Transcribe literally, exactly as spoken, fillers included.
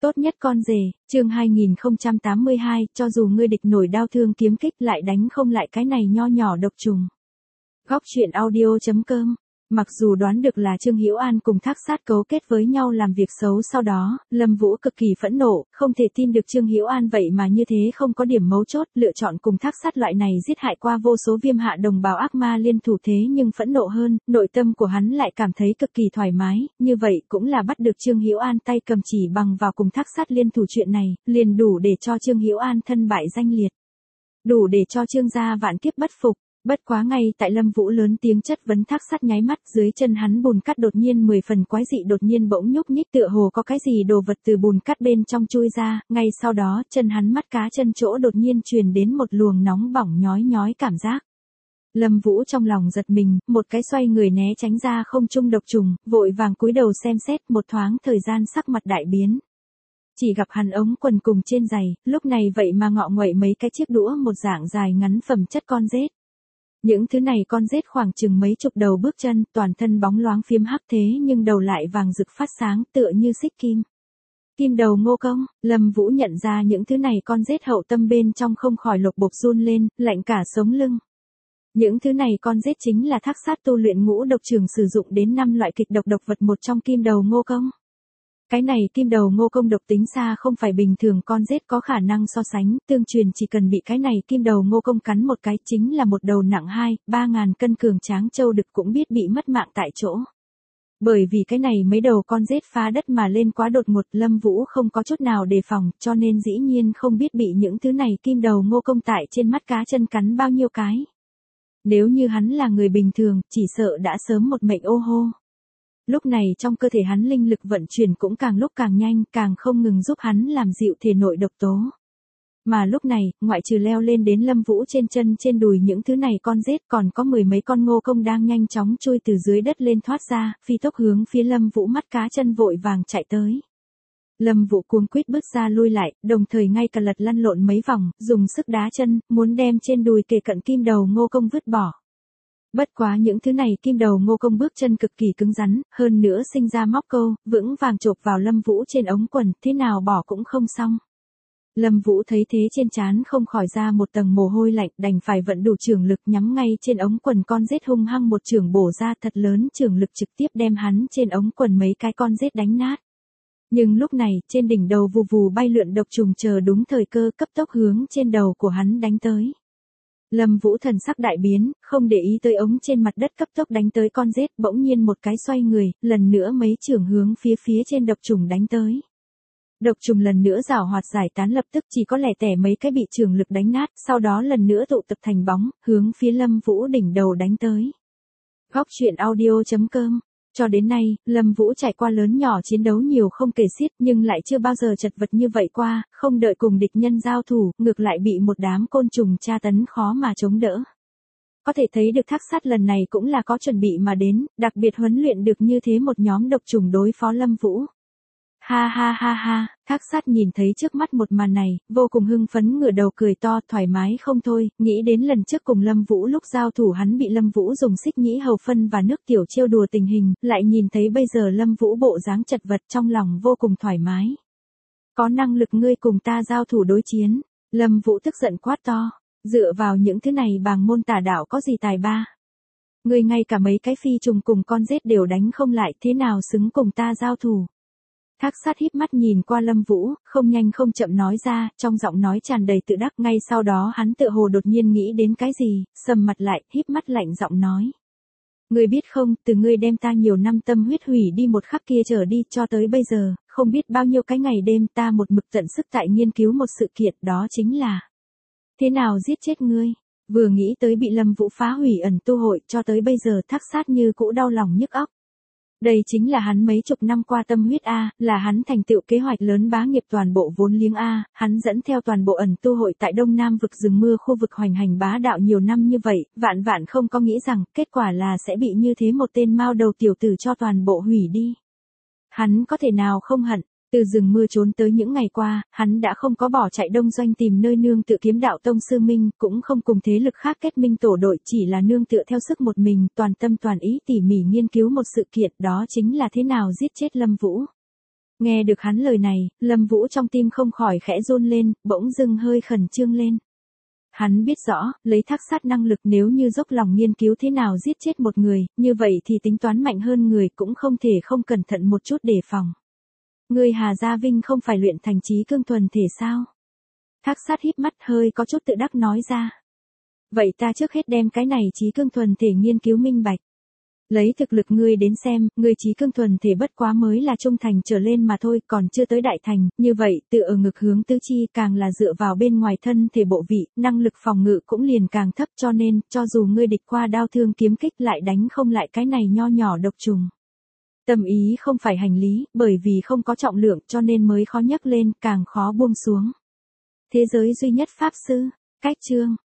Tốt nhất con rể, chương hai nghìn không trăm tám mươi hai, cho dù ngươi địch nổi đao thương kiếm kích lại đánh không lại cái này nho nhỏ độc trùng. Góc truyện audio chấm com. Mặc dù đoán được là Trương Hữu An cùng Thác Sát cấu kết với nhau làm việc xấu sau đó, Lâm Vũ cực kỳ phẫn nộ, không thể tin được Trương Hữu An vậy mà như thế không có điểm mấu chốt, lựa chọn cùng Thác Sát loại này giết hại qua vô số viêm hạ đồng bào ác ma liên thủ thế nhưng phẫn nộ hơn, nội tâm của hắn lại cảm thấy cực kỳ thoải mái, như vậy cũng là bắt được Trương Hữu An tay cầm chỉ bằng vào cùng Thác Sát liên thủ chuyện này, liền đủ để cho Trương Hữu An thân bại danh liệt. Đủ để cho Trương gia vạn kiếp bất phục. Bất quá ngay tại Lâm Vũ lớn tiếng chất vấn Thác Sát nháy mắt, dưới chân hắn bùn cát đột nhiên mười phần quái dị đột nhiên bỗng nhúc nhích tựa hồ có cái gì đồ vật từ bùn cát bên trong chui ra, ngay sau đó chân hắn mắt cá chân chỗ đột nhiên truyền đến một luồng nóng bỏng nhói nhói cảm giác. Lâm Vũ trong lòng giật mình, một cái xoay người né tránh ra không trung độc trùng, vội vàng cúi đầu xem xét, một thoáng thời gian sắc mặt đại biến. Chỉ gặp hắn ống quần cùng trên giày, lúc này vậy mà ngọ nguậy mấy cái chiếc đũa một dạng dài ngắn phẩm chất con rết. Những thứ này con rết khoảng chừng mấy chục đầu bước chân, toàn thân bóng loáng phiếm hắc thế nhưng đầu lại vàng rực phát sáng tựa như xích kim. Kim đầu ngô công, Lâm Vũ nhận ra những thứ này con rết hậu tâm bên trong không khỏi lục bục run lên, lạnh cả sống lưng. Những thứ này con rết chính là Thác Sát tu luyện ngũ độc trường sử dụng đến năm loại kịch độc độc vật một trong kim đầu ngô công. Cái này kim đầu ngô công độc tính xa không phải bình thường con rết có khả năng so sánh, tương truyền chỉ cần bị cái này kim đầu ngô công cắn một cái chính là một đầu nặng hai, ba ngàn cân cường tráng châu đực cũng biết bị mất mạng tại chỗ. Bởi vì cái này mấy đầu con rết phá đất mà lên quá đột ngột, Lâm Vũ không có chút nào đề phòng, cho nên dĩ nhiên không biết bị những thứ này kim đầu ngô công tại trên mắt cá chân cắn bao nhiêu cái. Nếu như hắn là người bình thường, chỉ sợ đã sớm một mệnh ô hô. Lúc này trong cơ thể hắn linh lực vận chuyển cũng càng lúc càng nhanh, càng không ngừng giúp hắn làm dịu thể nội độc tố. Mà lúc này, ngoại trừ leo lên đến Lâm Vũ trên chân trên đùi những thứ này con rết còn có mười mấy con ngô công đang nhanh chóng chui từ dưới đất lên thoát ra, phi tốc hướng phía Lâm Vũ mắt cá chân vội vàng chạy tới. Lâm Vũ cuống quýt bước ra lui lại, đồng thời ngay cả lật lăn lộn mấy vòng, dùng sức đá chân, muốn đem trên đùi kề cận kim đầu ngô công vứt bỏ. Bất quá những thứ này kim đầu ngô công bước chân cực kỳ cứng rắn, hơn nữa sinh ra móc câu, vững vàng chộp vào Lâm Vũ trên ống quần, thế nào bỏ cũng không xong. Lâm Vũ thấy thế trên trán không khỏi ra một tầng mồ hôi lạnh, đành phải vận đủ trường lực nhắm ngay trên ống quần con rết hung hăng một chưởng bổ ra thật lớn, trường lực trực tiếp đem hắn trên ống quần mấy cái con rết đánh nát. Nhưng lúc này, trên đỉnh đầu vù vù bay lượn độc trùng chờ đúng thời cơ cấp tốc hướng trên đầu của hắn đánh tới. Lâm Vũ thần sắc đại biến, không để ý tới ống trên mặt đất cấp tốc đánh tới con rết, bỗng nhiên một cái xoay người, lần nữa mấy chưởng hướng phía phía trên độc trùng đánh tới. Độc trùng lần nữa giảo hoạt giải tán lập tức chỉ có lẻ tẻ mấy cái bị trường lực đánh nát, sau đó lần nữa tụ tập thành bóng, hướng phía Lâm Vũ đỉnh đầu đánh tới. Góc truyện audio chấm com. Cho đến nay, Lâm Vũ trải qua lớn nhỏ chiến đấu nhiều không kể xiết nhưng lại chưa bao giờ chật vật như vậy qua, không đợi cùng địch nhân giao thủ, ngược lại bị một đám côn trùng tra tấn khó mà chống đỡ. Có thể thấy được Thác Sát lần này cũng là có chuẩn bị mà đến, đặc biệt huấn luyện được như thế một nhóm độc trùng đối phó Lâm Vũ. Ha ha ha ha, Thác Sát nhìn thấy trước mắt một màn này, vô cùng hưng phấn ngửa đầu cười to thoải mái không thôi, nghĩ đến lần trước cùng Lâm Vũ lúc giao thủ hắn bị Lâm Vũ dùng xích nhĩ hầu phân và nước tiểu trêu đùa tình hình, lại nhìn thấy bây giờ Lâm Vũ bộ dáng chật vật trong lòng vô cùng thoải mái. Có năng lực ngươi cùng ta giao thủ đối chiến, Lâm Vũ tức giận quát to, dựa vào những thứ này bàng môn tà đạo có gì tài ba. Ngươi ngay cả mấy cái phi trùng cùng con rết đều đánh không lại thế nào xứng cùng ta giao thủ. Thác Sát híp mắt nhìn qua Lâm Vũ, không nhanh không chậm nói ra, trong giọng nói tràn đầy tự đắc, ngay sau đó hắn tựa hồ đột nhiên nghĩ đến cái gì, sầm mặt lại, híp mắt lạnh giọng nói. Ngươi biết không, từ ngươi đem ta nhiều năm tâm huyết hủy đi một khắc kia trở đi cho tới bây giờ, không biết bao nhiêu cái ngày đêm ta một mực tận sức tại nghiên cứu một sự kiện đó chính là thế nào giết chết ngươi. Vừa nghĩ tới bị Lâm Vũ phá hủy ẩn tu hội cho tới bây giờ Thác Sát như cũ đau lòng nhức óc. Đây chính là hắn mấy chục năm qua tâm huyết A, là hắn thành tựu kế hoạch lớn bá nghiệp toàn bộ vốn liếng A, hắn dẫn theo toàn bộ ẩn tu hội tại Đông Nam vực rừng mưa khu vực hoành hành bá đạo nhiều năm như vậy, vạn vạn không có nghĩ rằng kết quả là sẽ bị như thế một tên mao đầu tiểu tử cho toàn bộ hủy đi. Hắn có thể nào không hận. Từ rừng mưa trốn tới những ngày qua, hắn đã không có bỏ chạy đông doanh tìm nơi nương tựa kiếm đạo tông sư minh, cũng không cùng thế lực khác kết minh tổ đội, chỉ là nương tựa theo sức một mình, toàn tâm toàn ý tỉ mỉ nghiên cứu một sự kiện, đó chính là thế nào giết chết Lâm Vũ. Nghe được hắn lời này, Lâm Vũ trong tim không khỏi khẽ run lên, bỗng dưng hơi khẩn trương lên. Hắn biết rõ, lấy thác sát năng lực nếu như dốc lòng nghiên cứu thế nào giết chết một người, như vậy thì tính toán mạnh hơn người cũng không thể không cẩn thận một chút đề phòng. Người Hà Gia Vinh không phải luyện thành trí cương thuần thể sao? Thác sát híp mắt hơi có chút tự đắc nói ra. Vậy ta trước hết đem cái này trí cương thuần thể nghiên cứu minh bạch. Lấy thực lực ngươi đến xem, ngươi trí cương thuần thể bất quá mới là trung thành trở lên mà thôi, còn chưa tới đại thành, như vậy, tự ở ngực hướng tứ chi càng là dựa vào bên ngoài thân thể bộ vị, năng lực phòng ngự cũng liền càng thấp, cho nên, cho dù ngươi địch qua đao thương kiếm kích lại đánh không lại cái này nho nhỏ độc trùng. Tâm ý không phải hành lý, bởi vì không có trọng lượng cho nên mới khó nhấc lên, càng khó buông xuống. Thế giới duy nhất pháp sư, cách chương.